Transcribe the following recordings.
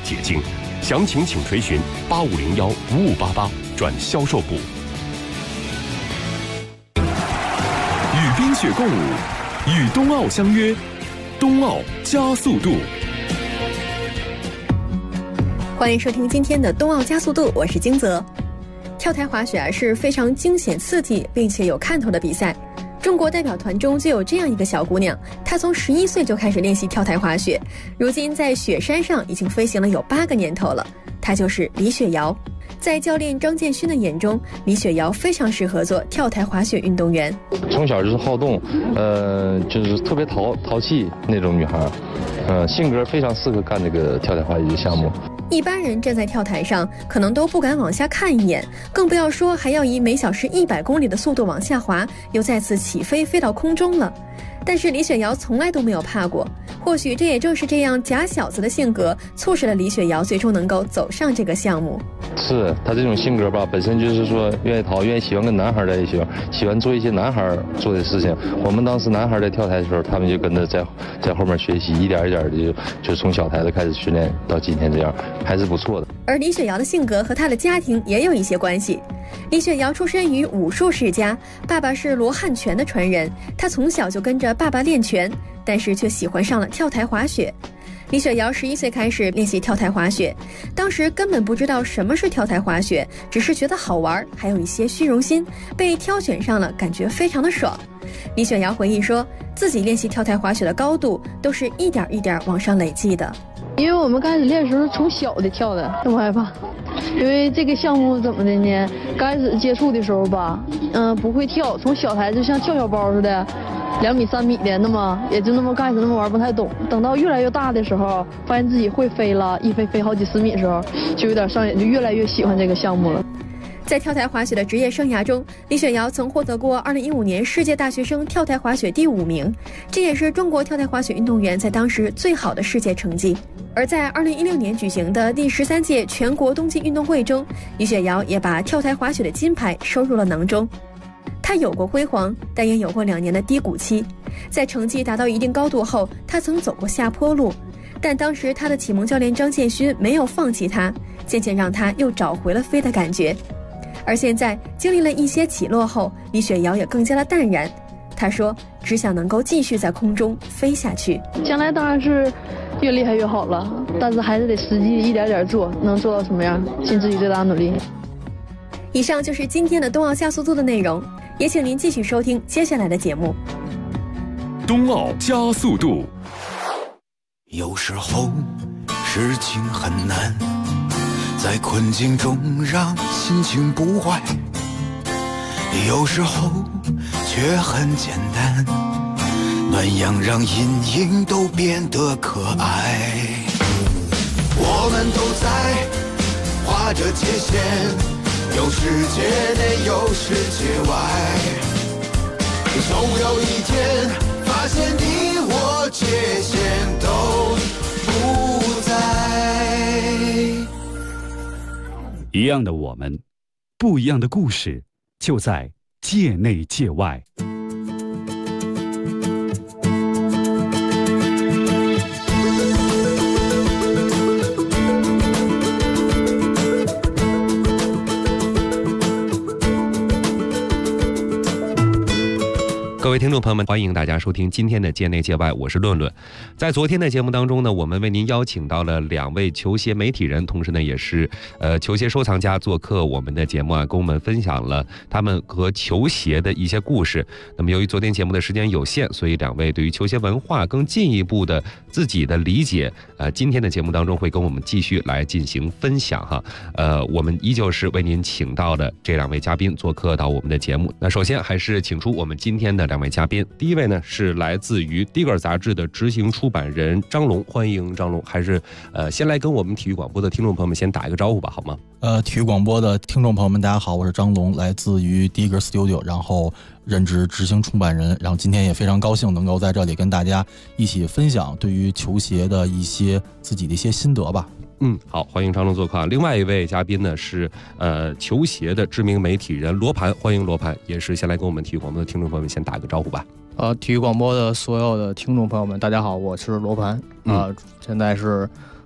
解禁，详情请垂询8501-5588转销售部。与冰雪共舞，与冬奥相约，冬奥加速度。 欢迎收听今天的冬奥加速度，我是金泽。跳台滑雪是非常惊险刺激并且有看头的比赛。中国代表团中就有这样一个小姑娘，她从11岁就开始练习跳台滑雪，如今在雪山上已经飞行了有8个年头了。她就是李雪瑶。在教练张建勋的眼中，李雪瑶非常适合做跳台滑雪运动员。 从小就是好动，就是特别淘气那种女孩，性格非常适合干这个跳台滑雪项目。 一般人站在跳台上可能都不敢往下看一眼，更不要说还要以每小时100公里的速度往下滑，又再次起飞飞到空中了。但是李雪瑶从来都没有怕过，或许这也正是这样假小子的性格，促使了李雪瑶最终能够走上这个项目。是她这种性格吧，本身就是说愿意喜欢跟男孩在一起，喜欢做一些男孩做的事情。我们当时男孩在跳台的时候，他们就跟着在后面学习，一点一点的就从小台子开始训练到今天这样，还是不错的。而李雪瑶的性格和她的家庭也有一些关系。李雪瑶出身于武术世家，爸爸是罗汉拳的传人，她从小就跟着爸爸练拳，但是却喜欢上了跳台滑雪。李雪瑶11岁开始练习跳台滑雪，当时根本不知道什么是跳台滑雪，只是觉得好玩，还有一些虚荣心，被挑选上了，感觉非常的爽。李雪瑶回忆说，自己练习跳台滑雪的高度都是一点一点往上累积的。 因为我们刚开始练的时候从小的跳的，这么害怕。因为这个项目怎么的呢？刚开始接触的时候吧，不会跳，从小台就像跳小包似的，2米3米的，那么也就那么开始那么玩，不太懂。等到越来越大的时候，发现自己会飞了，一飞好几10米的时候，就有点上瘾，就越来越喜欢这个项目了。在跳台滑雪的职业生涯中，李雪瑶曾获得过2015年世界大学生跳台滑雪第5名，这也是中国跳台滑雪运动员在当时最好的世界成绩。而在2016年举行的第13届全国冬季运动会中，李雪瑶也把跳台滑雪的金牌收入了囊中。她有过辉煌，但也有过2年的低谷期。在成绩达到一定高度后，她曾走过下坡路，但当时她的启蒙教练张建勋没有放弃她，渐渐让她又找回了飞的感觉。而现在经历了一些起落后，李雪瑶也更加的淡然。她说，只想能够继续在空中飞下去。将来当然是越厉害越好了，但是还是得实际一点点做，能做到什么样，尽自己最大的努力。以上就是今天的冬奥加速度的内容，也请您继续收听接下来的节目。 冬奥加速度。 有时候事情很难，在困境中让心情不坏，有时候却很简单，暖阳让阴影都变得可爱。我们都在划着界限，有世界内有世界外，总有一天发现你我界限都不在。 一样的我们，不一样的故事，就在界内界外。 各位听众朋友们，欢迎大家收听今天的界内界外，我是论论。在昨天的节目当中呢，我们为您邀请到了2位球鞋媒体人，同时呢也是球鞋收藏家做客我们的节目啊，跟我们分享了他们和球鞋的一些故事。那么由于昨天节目的时间有限，所以2位对于球鞋文化更进一步的自己的理解，今天的节目当中会跟我们继续来进行分享哈。我们依旧是为您请到的这2位嘉宾做客到我们的节目。那首先还是请出我们今天的2位嘉宾，第一位呢是来自于 Digger 杂志的执行出版人张龙，欢迎张龙。还是先来跟我们体育广播的听众朋友们先打一个招呼吧，好吗？ 体育广播的听众朋友们大家好，我是张龙，来自于 Digger Studio， 然后任职执行出版人，然后今天也非常高兴能够在这里跟大家一起分享对于球鞋的一些自己的一些心得吧。 好，欢迎张龙做客。另外一位嘉宾呢是球鞋的知名媒体人罗盘，欢迎罗盘，也是先来跟我们体育广播的听众朋友们先打个招呼吧。 体育广播的所有的听众朋友们大家好，我是罗盘，现在是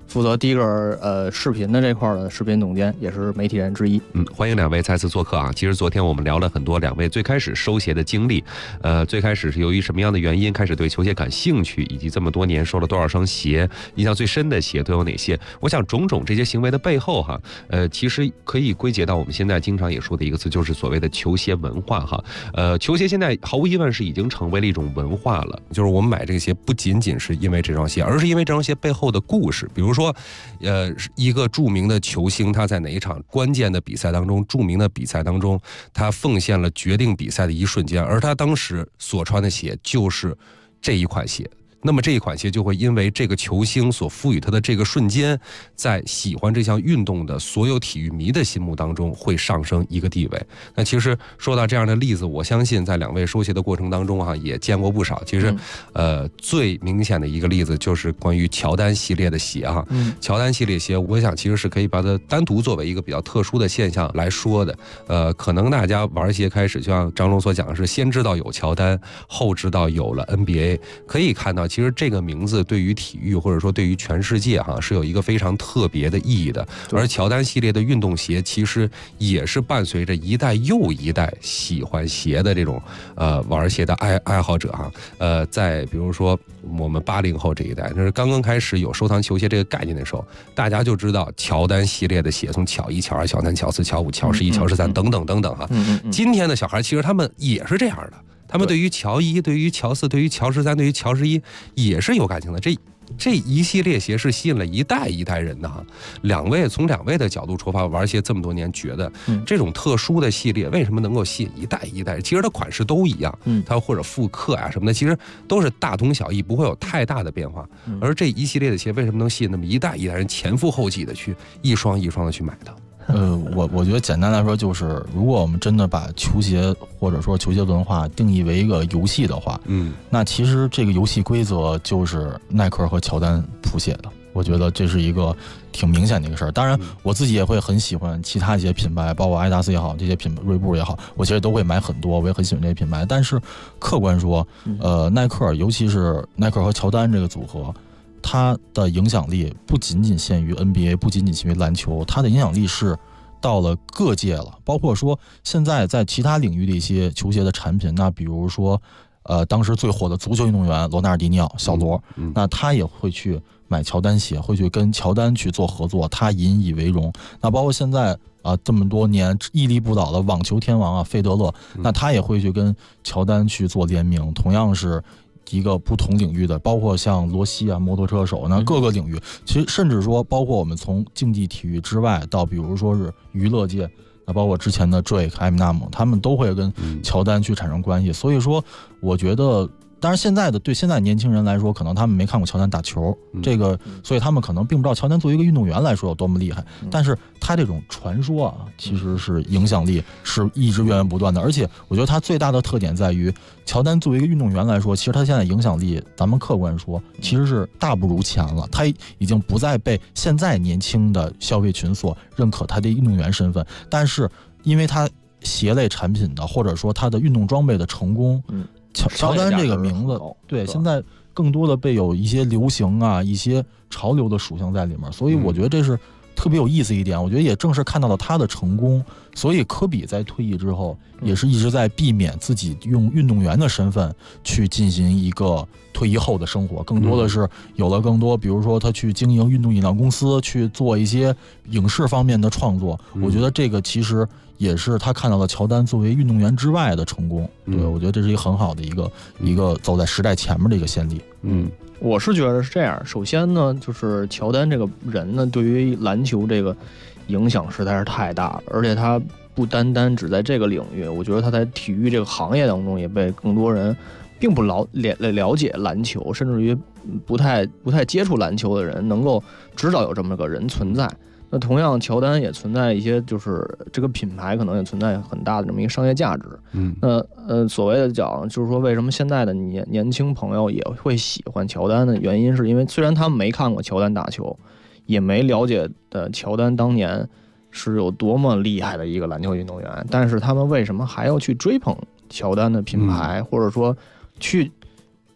负责第一个视频的这块的视频总监，也是媒体人之一。 欢迎两位再次做客啊！其实昨天我们聊了很多两位最开始收鞋的经历，最开始是由于什么样的原因开始对球鞋感兴趣，以及这么多年收了多少双鞋，印象最深的鞋都有哪些？我想种种这些行为的背后哈，其实可以归结到我们现在经常也说的一个词，就是所谓的球鞋文化哈。球鞋现在毫无疑问是已经成为了一种文化了，就是我们买这个鞋不仅仅是因为这双鞋，而是因为这双鞋背后的故事，比如说一个著名的球星，他在哪一场关键的比赛当中，著名的比赛当中，他奉献了决定比赛的一瞬间，而他当时所穿的鞋就是这一款鞋。那么这一款鞋就会因为这个球星所赋予他的这个瞬间，在喜欢这项运动的所有体育迷的心目当中会上升一个地位。那其实说到这样的例子，我相信在两位收鞋的过程当中也见过不少。其实最明显的一个例子就是关于乔丹系列的鞋乔丹系列鞋，我想其实是可以把它单独作为一个比较特殊的现象来说的。可能大家玩鞋开始就像张龙所讲的是先知道有乔丹，后知道有了 NBA， 可以看到其实这个名字对于体育或者说对于全世界是有一个非常特别的意义的。而乔丹系列的运动鞋其实也是伴随着一代又一代喜欢鞋的这种玩鞋的爱好者在比如说我们80后这一代，就是刚刚开始有收藏球鞋这个概念的时候，大家就知道乔丹系列的鞋，从乔1、乔2、乔3、乔4、乔5、乔11、乔13等等等等今天的小孩其实他们也是这样的。他们对于乔1、对于乔4、对于乔13、对于乔11也是有感情的。这一系列鞋是吸引了一代一代人的从两位的角度出发，玩鞋这么多年，觉得这种特殊的系列为什么能够吸引一代一代人？其实它款式都一样，它或者复刻什么的，其实都是大同小异，不会有太大的变化。而这一系列的鞋为什么能吸引那么一代一代人前赴后继的去一双一双的去买的？ 我觉得简单来说就是，如果我们真的把球鞋或者说球鞋文化定义为一个游戏的话，那其实这个游戏规则就是耐克和乔丹谱写的。我觉得这是一个挺明显的一个事儿。当然，我自己也会很喜欢其他一些品牌，包括阿迪达斯也好，这些锐步也好，我其实都会买很多，我也很喜欢这些品牌。但是客观说，耐克，尤其是耐克和乔丹这个组合，它的影响力不仅仅限于 NBA， 不仅仅限于篮球，它的影响力是到了各界了。包括说现在在其他领域的一些球鞋的产品，那比如说当时最火的足球运动员罗纳尔迪尼奥小罗，那他也会去买乔丹鞋，会去跟乔丹去做合作，他引以为荣。那包括现在这么多年屹立不倒的网球天王费德勒，那他也会去跟乔丹去做联名，同样是一个不同领域的，包括像罗西摩托车手，那各个领域，其实甚至说包括我们从竞技体育之外到比如说是娱乐界，那包括之前的 Drake、艾米纳姆，他们都会跟乔丹去产生关系。所以说我觉得当然对现在年轻人来说，可能他们没看过乔丹打球，这个所以他们可能并不知道乔丹作为一个运动员来说有多么厉害，但是他这种传说其实是影响力是一直源源不断的。而且我觉得他最大的特点在于，乔丹作为一个运动员来说，其实他现在影响力咱们客观说其实是大不如前了，他已经不再被现在年轻的消费群所认可他的运动员身份，但是因为他鞋类产品的或者说他的运动装备的成功，乔丹这个名字对现在更多的被有一些流行一些潮流的属性在里面，所以我觉得这是特别有意思一点。我觉得也正是看到了他的成功，所以科比在退役之后也是一直在避免自己用运动员的身份去进行一个退役后的生活，更多的是有了更多比如说他去经营运动饮料公司，去做一些影视方面的创作。我觉得这个其实也是他看到了乔丹作为运动员之外的成功。对，我觉得这是一个很好的一个走在时代前面的一个先例。 我是觉得是这样。首先呢，就是乔丹这个人呢，对于篮球这个影响实在是太大了，而且他不单单只在这个领域，我觉得他在体育这个行业当中也被更多人并不了解篮球，甚至于不太接触篮球的人能够知道有这么个人存在。那同样，乔丹也存在一些，就是这个品牌可能也存在很大的这么一个商业价值。那所谓的讲，就是说为什么现在的年轻朋友也会喜欢乔丹的原因，是因为虽然他们没看过乔丹打球，也没了解的乔丹当年是有多么厉害的一个篮球运动员，但是他们为什么还要去追捧乔丹的品牌，或者说去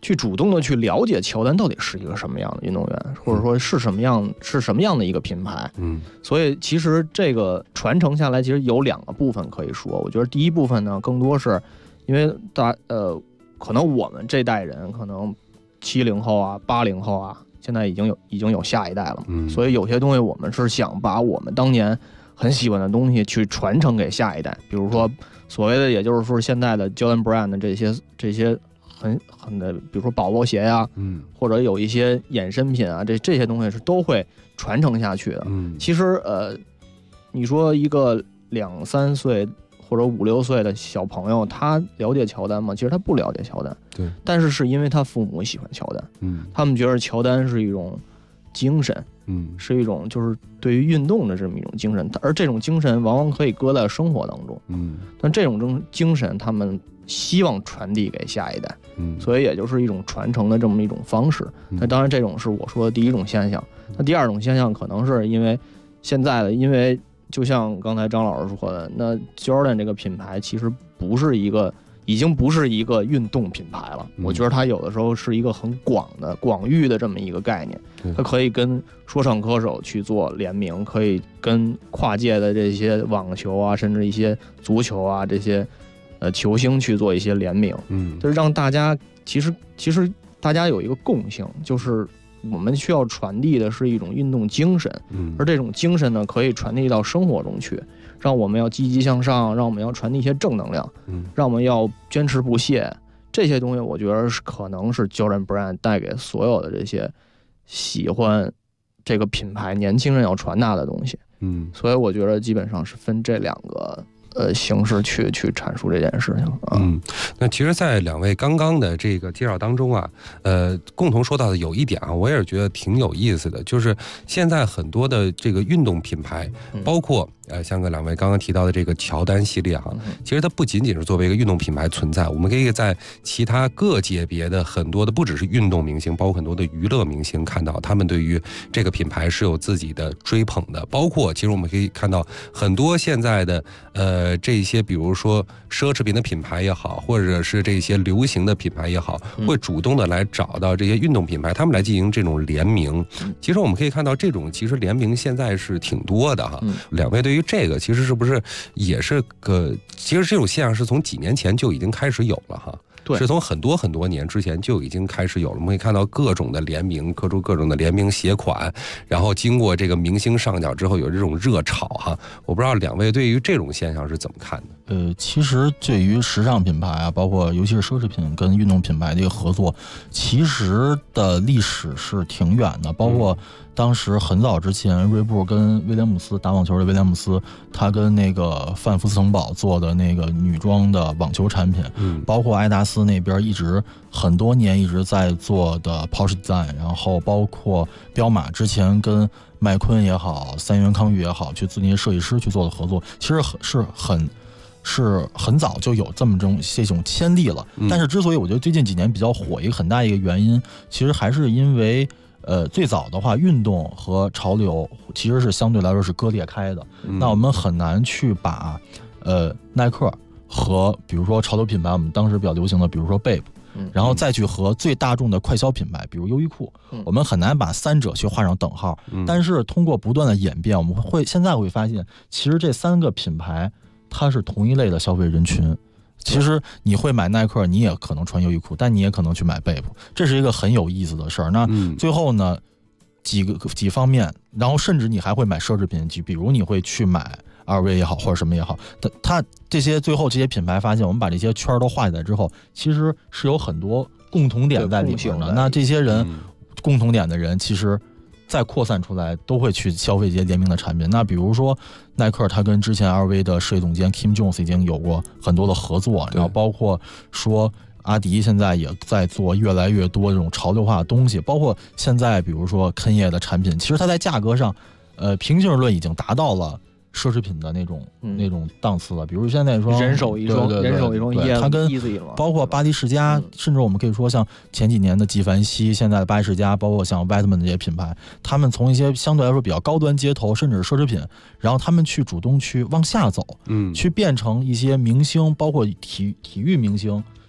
去主动的去了解乔丹到底是一个什么样的运动员，或者说是什么样的一个品牌。所以其实这个传承下来，其实有2个部分可以说。我觉得第一部分呢，更多是因为可能我们这代人，可能70后啊、80后啊，现在已经有下一代了，所以有些东西我们是想把我们当年很喜欢的东西去传承给下一代，比如说所谓的，也就是说现在的 Jordan Brand 的这些很的，比如说保罗鞋呀，或者有一些衍生品啊，这些东西是都会传承下去的。其实你说一个2、3岁或者5、6岁的小朋友，他了解乔丹吗？其实他不了解乔丹， 对， 但是因为他父母喜欢乔丹，他们觉得乔丹是一种精神，是一种就是对于运动的这么一种精神，而这种精神往往可以搁在生活当中，但这种精神他们希望传递给下一代，所以也就是一种传承的这么一种方式。那当然，这种是我说的第一种现象。那第2种现象可能是因为现在的，因为就像刚才张老师说的，那 Jordan 这个品牌其实已经不是一个运动品牌了。我觉得它有的时候是一个很广域的这么一个概念，它可以跟说唱歌手去做联名，可以跟跨界的这些网球啊，甚至一些足球啊这些球星去做一些联名，就是让大家其实大家有一个共性，就是我们需要传递的是一种运动精神，而这种精神呢，可以传递到生活中去，让我们要积极向上，让我们要传递一些正能量，让我们要坚持不懈。这些东西，我觉得可能是 Jordan Brand 带给所有的这些喜欢这个品牌年轻人要传达的东西。所以我觉得基本上是分这2个形式去阐述这件事情啊。 那其实，在2位刚刚的这个介绍当中啊，共同说到的有一点啊，我也是觉得挺有意思的，就是现在很多的这个运动品牌，包括像2位刚刚提到的这个乔丹系列哈，其实它不仅仅是作为一个运动品牌存在，我们可以在其他各界别的很多的，不只是运动明星，包括很多的娱乐明星，看到他们对于这个品牌是有自己的追捧的。包括其实我们可以看到很多现在的这些，比如说奢侈品的品牌也好，或者是这些流行的品牌也好，会主动的来找到这些运动品牌，他们来进行这种联名。其实我们可以看到，这种其实联名现在是挺多的哈。2位对于这个其实是不是也是其实这种现象是从几年前就已经开始有了哈？对，是从很多年之前就已经开始有了。我们可以看到各种的联名，各种的联名鞋款，然后经过这个明星上脚之后，有这种热炒哈。我不知道2位对于这种现象是怎么看的？ 其实对于时尚品牌啊，包括尤其是奢侈品跟运动品牌的一个合作，其实的历史是挺远的。包括当时很早之前，锐步跟威廉姆斯打网球的威廉姆斯，他跟那个范福斯城堡做的那个女装的网球产品，包括爱达斯那边很多年一直在做的 Porsche Design， 然后包括彪马之前跟麦昆也好，三元康裕也好，去做那些设计师去做的合作，其实是很早就有这种先例了。但是之所以我觉得最近几年比较火，一个很大一个原因，其实还是因为最早的话，运动和潮流其实是相对来说是割裂开的。那我们很难去把耐克和比如说潮流品牌，我们当时比较流行的，比如说 Bape，然后再去和最大众的快消品牌，比如优衣库，我们很难把3者去画上等号。但是通过不断的演变，我们现在会发现，其实这3个品牌它是同一类的消费人群。其实你会买耐克，你也可能穿优衣库，但你也可能去买贝普，这是一个很有意思的事儿。那最后呢，几方面，然后甚至你还会买奢侈品，比如你会去买 LV 也好，或者什么也好，它这些最后这些品牌发现，我们把这些圈都画起来之后，其实是有很多共同点在里面的。那这些人共同点的人，其实再扩散出来，都会去消费这些联名的产品。那比如说耐克，他跟之前 LV 的设计总监 Kim Jones 已经有过很多的合作，然后包括说阿迪现在也在做越来越多这种潮流化的东西，包括现在比如说肯业的产品，其实它在价格上，平均论已经达到了奢侈品的那种档次了。比如现在说人手一双，人手一双， 它跟包括巴黎世家，甚至我们可以说像前几年的纪梵希，现在的巴黎世家，包括像 Whitman 这些品牌，他们从一些相对来说比较高端街头，甚至是奢侈品，然后他们去主动去往下走，去变成一些明星，包括体育明星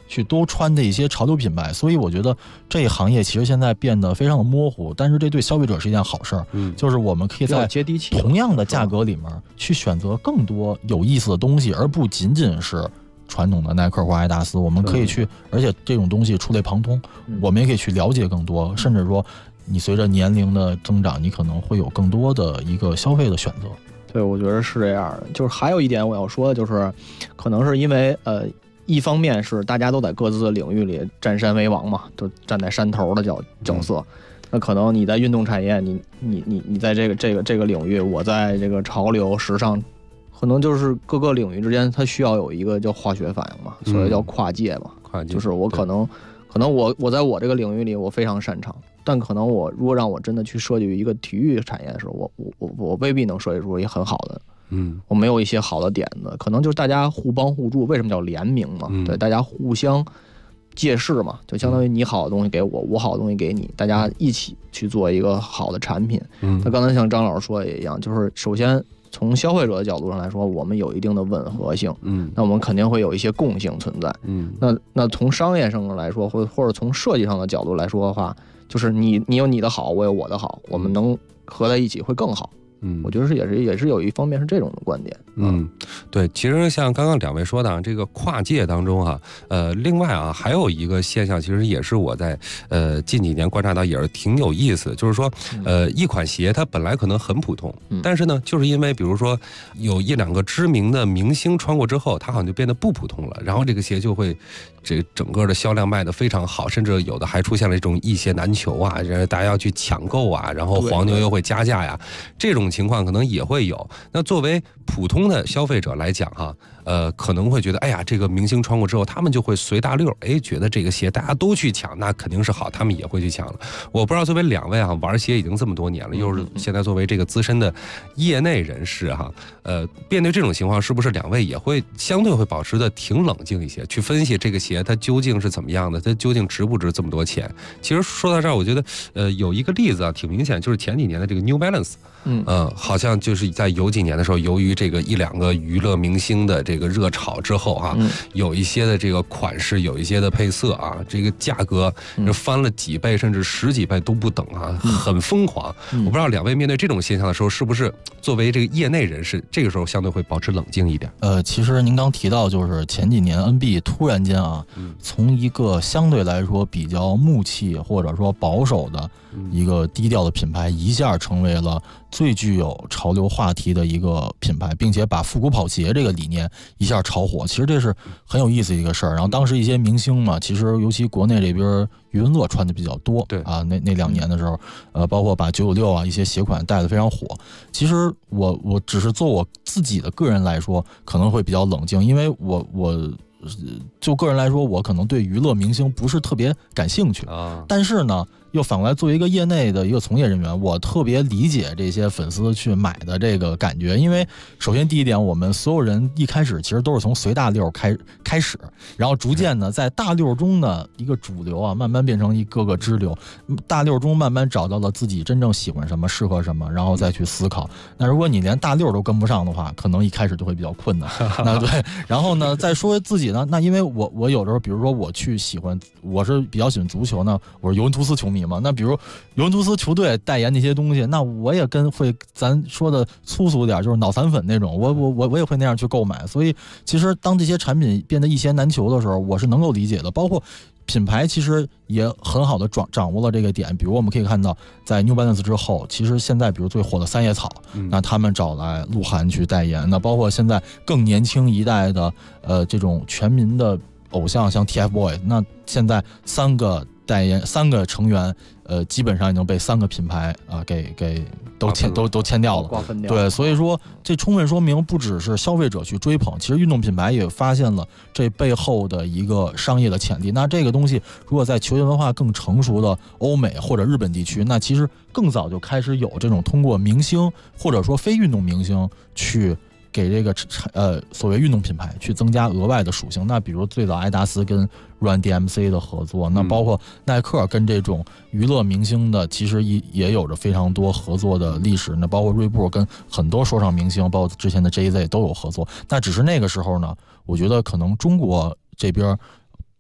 去多穿的一些潮流品牌。所以我觉得这一行业其实现在变得非常的模糊，但是这对消费者是一件好事儿。就是我们可以在同样的价格里面去选择更多有意思的东西，而不仅仅是传统的耐克或爱达斯。我们可以去，而且这种东西触类旁通，我们也可以去了解更多，甚至说你随着年龄的增长，你可能会有更多的一个消费的选择。 对，我觉得是这样的。就是还有一点我要说的就是，可能是因为一方面是大家都在各自的领域里占山为王嘛，都站在山头的角色。那可能你在运动产业，你在这个领域，我在这个潮流时尚，可能就是各个领域之间它需要有一个叫化学反应嘛，所谓叫跨界嘛。跨界就是我可能我在我这个领域里我非常擅长，但可能我如果让我真的去设计一个体育产业的时候，我未必能设计出一个很好的。我没有一些好的点子，可能就是大家互帮互助。为什么叫联名嘛？对，大家互相借势嘛，就相当于你好的东西给我，我好的东西给你，大家一起去做一个好的产品。那刚才像张老师说的也一样，就是首先从消费者的角度上来说，我们有一定的吻合性，那我们肯定会有一些共性存在。那从商业上来说，或者从设计上的角度来说的话，就是你有你的好，我有我的好，我们能合在一起会更好。我觉得也是有一方面是这种的观点。 对，其实像刚刚两位说的这个跨界当中另外还有一个现象，其实也是我在近几年观察到也是挺有意思的，就是说一款鞋它本来可能很普通，但是呢，就是因为比如说有一两个知名的明星穿过之后，它好像就变得不普通了，然后这个鞋就会这整个的销量卖得非常好，甚至有的还出现了这种一鞋难求啊，大家要去抢购啊，然后黄牛又会加价呀，这种情况可能也会有。那作为普通的消费者来讲可能会觉得，哎呀，这个明星穿过之后，他们就会随大溜，觉得这个鞋大家都去抢，那肯定是好，他们也会去抢了。我不知道作为两位玩鞋已经这么多年了，又是现在作为这个资深的业内人士面对这种情况，是不是两位也会相对会保持的挺冷静一些，去分析这个鞋它究竟是怎么样的，它究竟值不值这么多钱？其实说到这儿，我觉得有一个例子挺明显，就是前几年的这个 New Balance。好像就是在有几年的时候，由于这个一两个娱乐明星的这个热炒之后有一些的这个款式，有一些的配色这个价格翻了几倍甚至10几倍都不等很疯狂。我不知道两位面对这种现象的时候，是不是作为这个业内人士，这个时候相对会保持冷静一点？ 其实您刚提到，就是前几年 NB 突然间从一个相对来说比较木气或者说保守的一个低调的品牌，一下成为了最具有潮流话题的一个品牌，并且把复古跑鞋这个理念一下炒火。其实这是很有意思的一个事儿。然后当时一些明星嘛，其实尤其国内这边余文乐穿的比较多，对那2年的时候，包括把996一些鞋款带得非常火。其实我只是做我自己的个人来说，可能会比较冷静，因为我就个人来说，我可能对娱乐明星不是特别感兴趣但是呢，又反过来作为一个业内的一个从业人员，我特别理解这些粉丝去买的这个感觉。因为首先第一点，我们所有人一开始其实都是从随大溜开始，然后逐渐的在大溜中的一个主流慢慢变成一个支流，大溜中慢慢找到了自己真正喜欢什么，适合什么，然后再去思考。那如果你连大溜都跟不上的话，可能一开始就会比较困难那对，然后呢再说自己呢，那因为我有的时候比如说我是比较喜欢足球呢，我是尤文图斯球迷嘛，那比如尤文图斯球队代言那些东西，那我也会咱说的粗俗点，就是脑残粉那种，我也会那样去购买。所以其实当这些产品变得一鞋难求的时候，我是能够理解的。包括品牌其实也很好的掌握了这个点。比如我们可以看到，在 New Balance 之后，其实现在比如最火的三叶草，那他们找来鹿晗去代言，那包括现在更年轻一代的这种全民的偶像，像 TFBOYS， 那现在3个成员基本上已经被3个品牌给都签掉了，对，所以说这充分说明不只是消费者去追捧，其实运动品牌也发现了这背后的一个商业的潜力。那这个东西如果在球鞋文化更成熟的欧美或者日本地区，那其实更早就开始有这种通过明星或者说非运动明星去给这个所谓运动品牌去增加额外的属性。那比如最早爱达斯跟 Run DMC 的合作，那包括耐克跟这种娱乐明星的其实也有着非常多合作的历史。那包括锐步跟很多说唱明星，包括之前的 JZ 都有合作。那只是那个时候呢，我觉得可能中国这边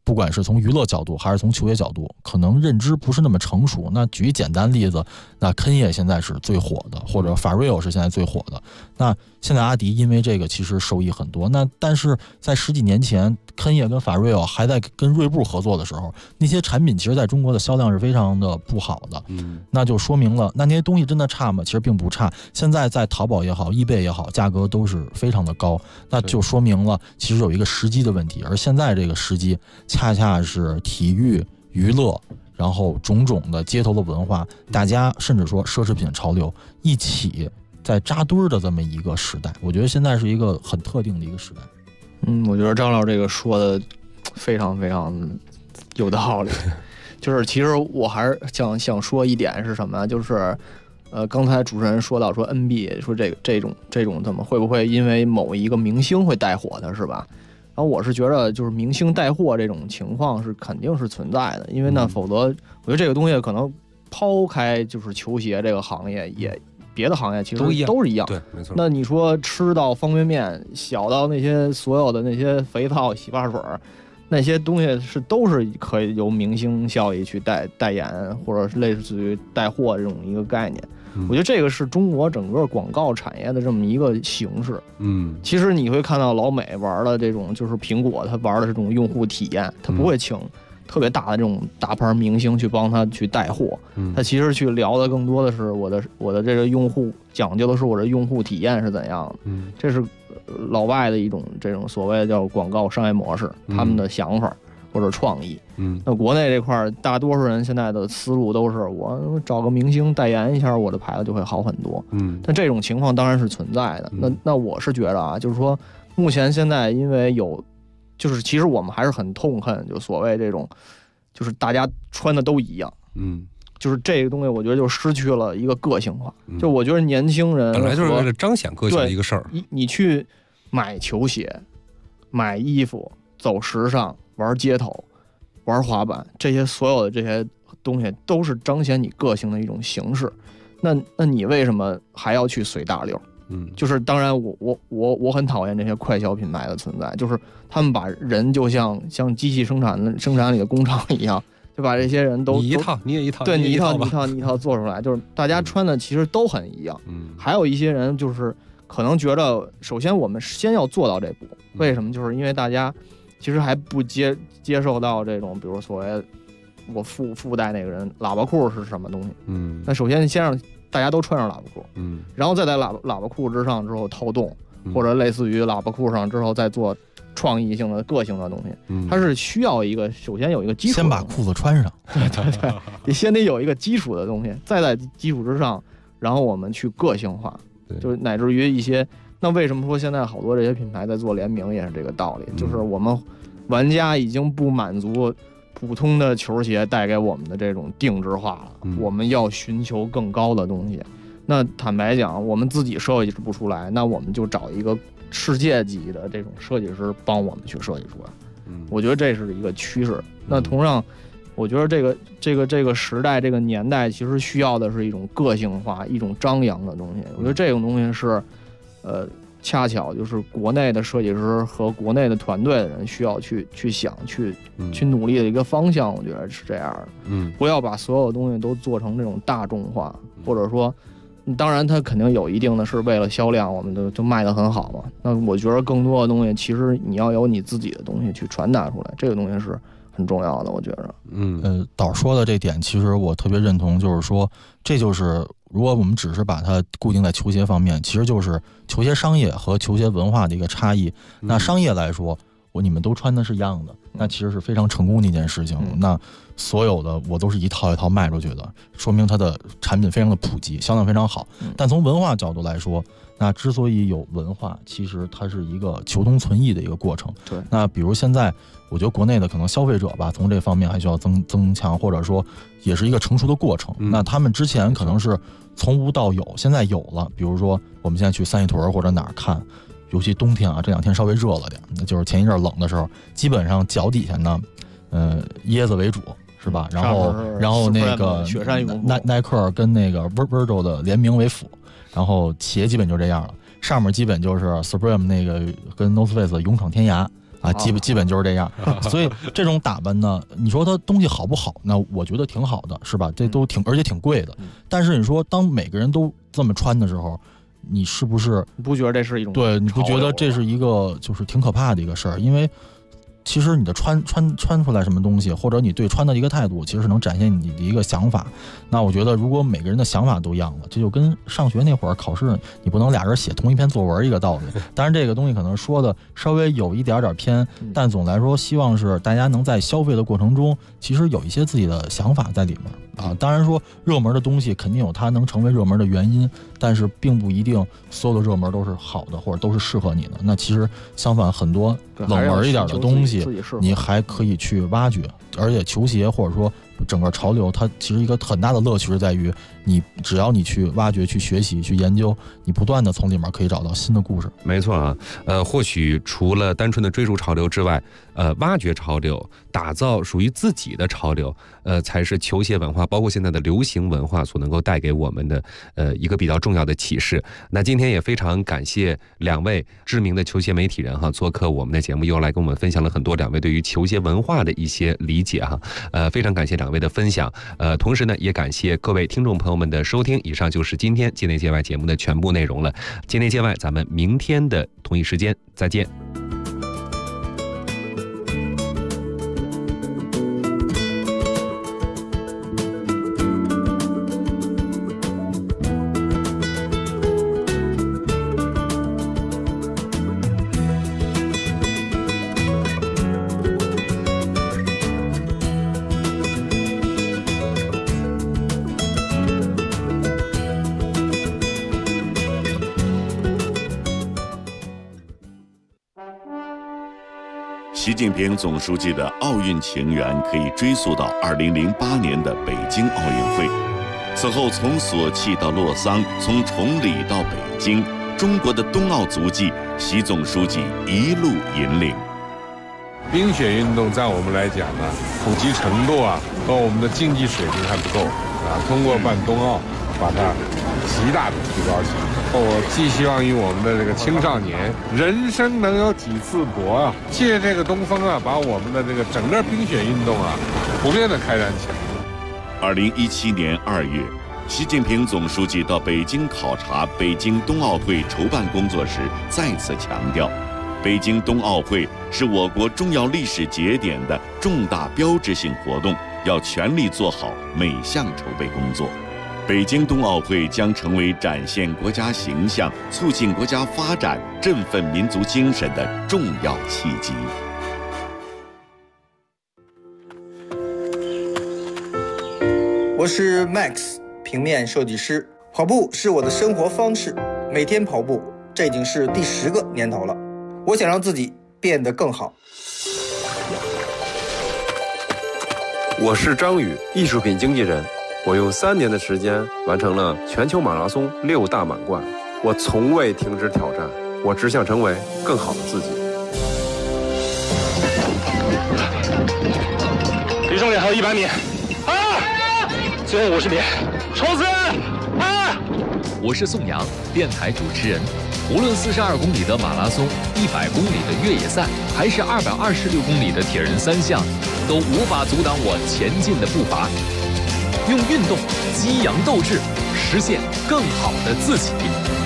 不管是从娱乐角度还是从球鞋角度，可能认知不是那么成熟。那举简单例子，那肯业现在是最火的，或者法瑞欧是现在最火的。那现在阿迪因为这个其实受益很多。那但是在10几年前，肯业跟法瑞欧还在跟锐步合作的时候，那些产品其实在中国的销量是非常的不好的。那就说明了，那些东西真的差吗？其实并不差。现在在淘宝也好，eBay也好，价格都是非常的高，那就说明了其实有一个时机的问题。而现在这个时机恰恰是体育娱乐，然后种种的街头的文化，大家甚至说奢侈品潮流一起在扎堆的这么一个时代。我觉得现在是一个很特定的一个时代。 我觉得张老师这个说的非常非常有道理。就是其实我还是想说一点是什么，就是刚才主持人说到说 NBA 说这种怎么会不会因为某一个明星会带火的，是吧？然后我是觉得就是明星带货这种情况是肯定是存在的，因为呢，否则我觉得这个东西可能抛开就是球鞋这个行业，也别的行业其实都是一样。 对，没错。 那你说吃到方便面，小到那些所有的那些肥皂、洗发水，那些东西都是可以由明星效益去代言，或者是类似于带货这种一个概念。我觉得这个是中国整个广告产业的这么一个形式。其实你会看到老美玩的这种，就是苹果它玩的这种用户体验，它不会请特别大的这种大牌明星去帮他去带货，他其实去聊的更多的是我的这个用户，讲究的是我的用户体验是怎样的。这是老外的一种这种所谓的叫广告商业模式，他们的想法或者创意。那国内这块大多数人现在的思路都是我找个明星代言一下，我的牌子就会好很多。但这种情况当然是存在的。那我是觉得啊，就是说目前现在因为就是其实我们还是很痛恨就所谓这种就是大家穿的都一样。就是这个东西我觉得就失去了一个个性化。就我觉得年轻人本来就是为了彰显个性的一个事儿。 你去买球鞋、买衣服、走时尚、玩街头、玩滑板，这些所有的这些东西都是彰显你个性的一种形式。那你为什么还要去随大流？就是当然我很讨厌这些快消品牌的存在，就是他们把人就像机器生产里的工厂一样，就把这些人都你一套你也一套， 对，你一套做出来，就是大家穿的其实都很一样。还有一些人就是可能觉得，首先我们先要做到这步，为什么？就是因为大家其实还不接受到这种，比如所谓我附带那个人喇叭裤是什么东西。那首先让大家都穿上喇叭裤，然后再在喇叭裤之上之后套洞，或者类似于喇叭裤上之后再做创意性的个性的东西。它是需要首先有一个基础， 先把裤子穿上。 对，你先得有一个基础的东西，再在基础之上，然后我们去个性化，就是乃至于一些。那为什么说现在好多这些品牌在做联名，也是这个道理，就是我们玩家已经不满足普通的球鞋带给我们的这种定制化了，我们要寻求更高的东西。那坦白讲，我们自己设计不出来，那我们就找一个世界级的这种设计师帮我们去设计出来。我觉得这是一个趋势。那同样，我觉得这个时代这个年代其实需要的是一种个性化、一种张扬的东西。我觉得这种东西是，恰巧就是国内的设计师和国内的团队的人需要去想去努力的一个方向。我觉得是这样的。不要把所有东西都做成这种大众化，或者说，当然它肯定有一定的是为了销量，我们就卖得很好嘛。那我觉得更多的东西，其实你要有你自己的东西去传达出来，这个东西是很重要的。我觉得， 导说的这点，其实我特别认同，就是说，这就是如果我们只是把它固定在球鞋方面，其实就是球鞋商业和球鞋文化的一个差异。那商业来说，你们都穿的是一样的，那其实是非常成功的一件事情。那所有的我都是一套一套卖出去的，说明它的产品非常的普及，销量非常好。但从文化角度来说，那之所以有文化，其实它是一个求同存异的一个过程。 对， 那比如现在我觉得国内的可能消费者吧，从这方面还需要增强，或者说也是一个成熟的过程。那他们之前可能是从无到有，现在有了。比如说我们现在去三里屯或者哪儿看，尤其冬天啊，这两天稍微热了点，就是前一阵冷的时候，基本上脚底下呢，椰子为主，是吧？然后那个雪山羽绒服， 耐克跟那个 Virgil 的联名为辅，然后鞋基本就这样了。上面基本就是 Supreme 那个跟 North Face 勇闯天涯， 啊，基本就是这样。所以这种打扮呢，你说它东西好不好？那我觉得挺好的，是吧？这都而且挺贵的。但是你说当每个人都这么穿的时候，你是不是不觉得这是一种对？你不觉得这是一个就是挺可怕的一个事儿？因为其实你的穿出来什么东西，或者你对穿的一个态度，其实是能展现你的一个想法。那我觉得，如果每个人的想法都一样了，这就跟上学那会儿考试，你不能俩人写同一篇作文一个道理。当然，这个东西可能说的稍微有一点偏，但总来说，希望是大家能在消费的过程中，其实有一些自己的想法在里面啊。当然说，热门的东西肯定有它能成为热门的原因，但是并不一定所有的热门都是好的，或者都是适合你的。那其实相反，很多冷门一点的东西，你还可以去挖掘。而且球鞋或者说整个潮流，它其实一个很大的乐趣是在于你只要你去挖掘、去学习、去研究，你不断的从里面可以找到新的故事。 没错啊，或许除了单纯的追逐潮流之外，挖掘潮流，打造属于自己的潮流，才是球鞋文化，包括现在的流行文化所能够带给我们的一个比较重要的启示。那今天也非常感谢两位知名的球鞋媒体人哈，做客我们的节目，又来跟我们分享了很多两位对于球鞋文化的一些理解哈。非常感谢两位的分享，同时呢，也感谢各位听众朋友们的收听。以上就是今天界内界外节目的全部内容了。界内界外，咱们明天的同一时间再见。 习近平总书记的奥运情缘可以追溯到2008年的北京奥运会。此后，从索契到洛桑，从崇礼到北京，中国的冬奥足迹，习总书记一路引领。 冰雪运动在我们来讲呢，普及程度和我们的竞技水平还不够通过办冬奥，把它极大的提高起来。我寄希望于我们的这个青少年，人生能有几次搏借这个东风把我们的这个整个冰雪运动普遍的开展起来。 2017年2月，习近平总书记到北京考察北京冬奥会筹办工作时，再次强调，北京冬奥会是我国重要历史节点的重大标志性活动，要全力做好每项筹备工作。北京冬奥会将成为展现国家形象、促进国家发展、振奋民族精神的重要契机。 我是 Max， 平面设计师。跑步是我的生活方式，每天跑步，这已经是第10个年头了。我想让自己变得更好。 我是张宇，艺术品经纪人。我用3年的时间完成了全球马拉松6大满贯，我从未停止挑战，我只想成为更好的自己。 离终点还有100米，最后50米，冲刺！ 我是宋阳，电台主持人。无论42公里的马拉松、100公里的越野赛，还是226公里的铁人3项，都无法阻挡我前进的步伐。用运动激扬斗志，实现更好的自己。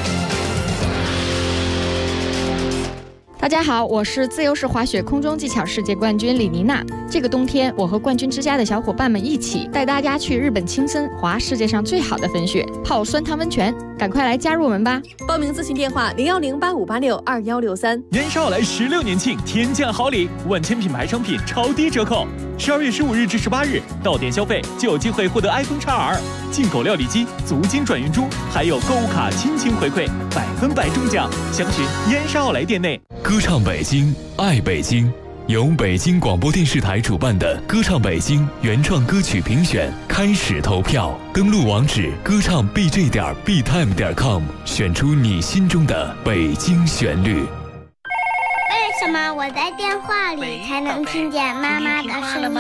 大家好，我是自由式滑雪空中技巧世界冠军李妮娜。这个冬天，我和冠军之家的小伙伴们一起带大家去日本青森滑世界上最好的粉雪，泡酸汤温泉。赶快来加入我们吧！ 报名咨询电话01085862163。 烟少来16年庆，天降好礼，万千品牌商品超低折扣。12月15日至18日，到店消费就有机会获得 iPhone XR、进口料理机、足金转运珠，还有购物卡亲情回馈，100%中奖。详询烟少来店内。 歌唱北京，爱北京。由北京广播电视台主办的歌唱北京原创歌曲评选开始投票，登录网址歌唱 bj.btime.com， 选出你心中的北京旋律。 为什么我在电话里才能听见妈妈的声音？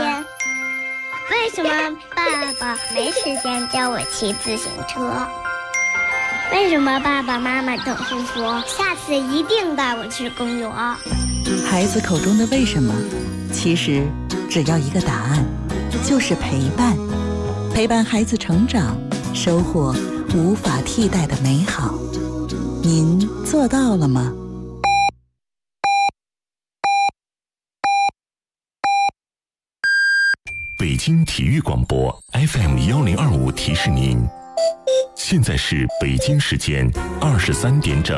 为什么爸爸没时间教我骑自行车？ 为什么爸爸妈妈总是说下次一定带我去公园？ 孩子口中的为什么，其实只要一个答案，就是陪伴。陪伴孩子成长，收获无法替代的美好。您做到了吗？ 北京体育广播 FM1025提示您，现在是北京时间23点整。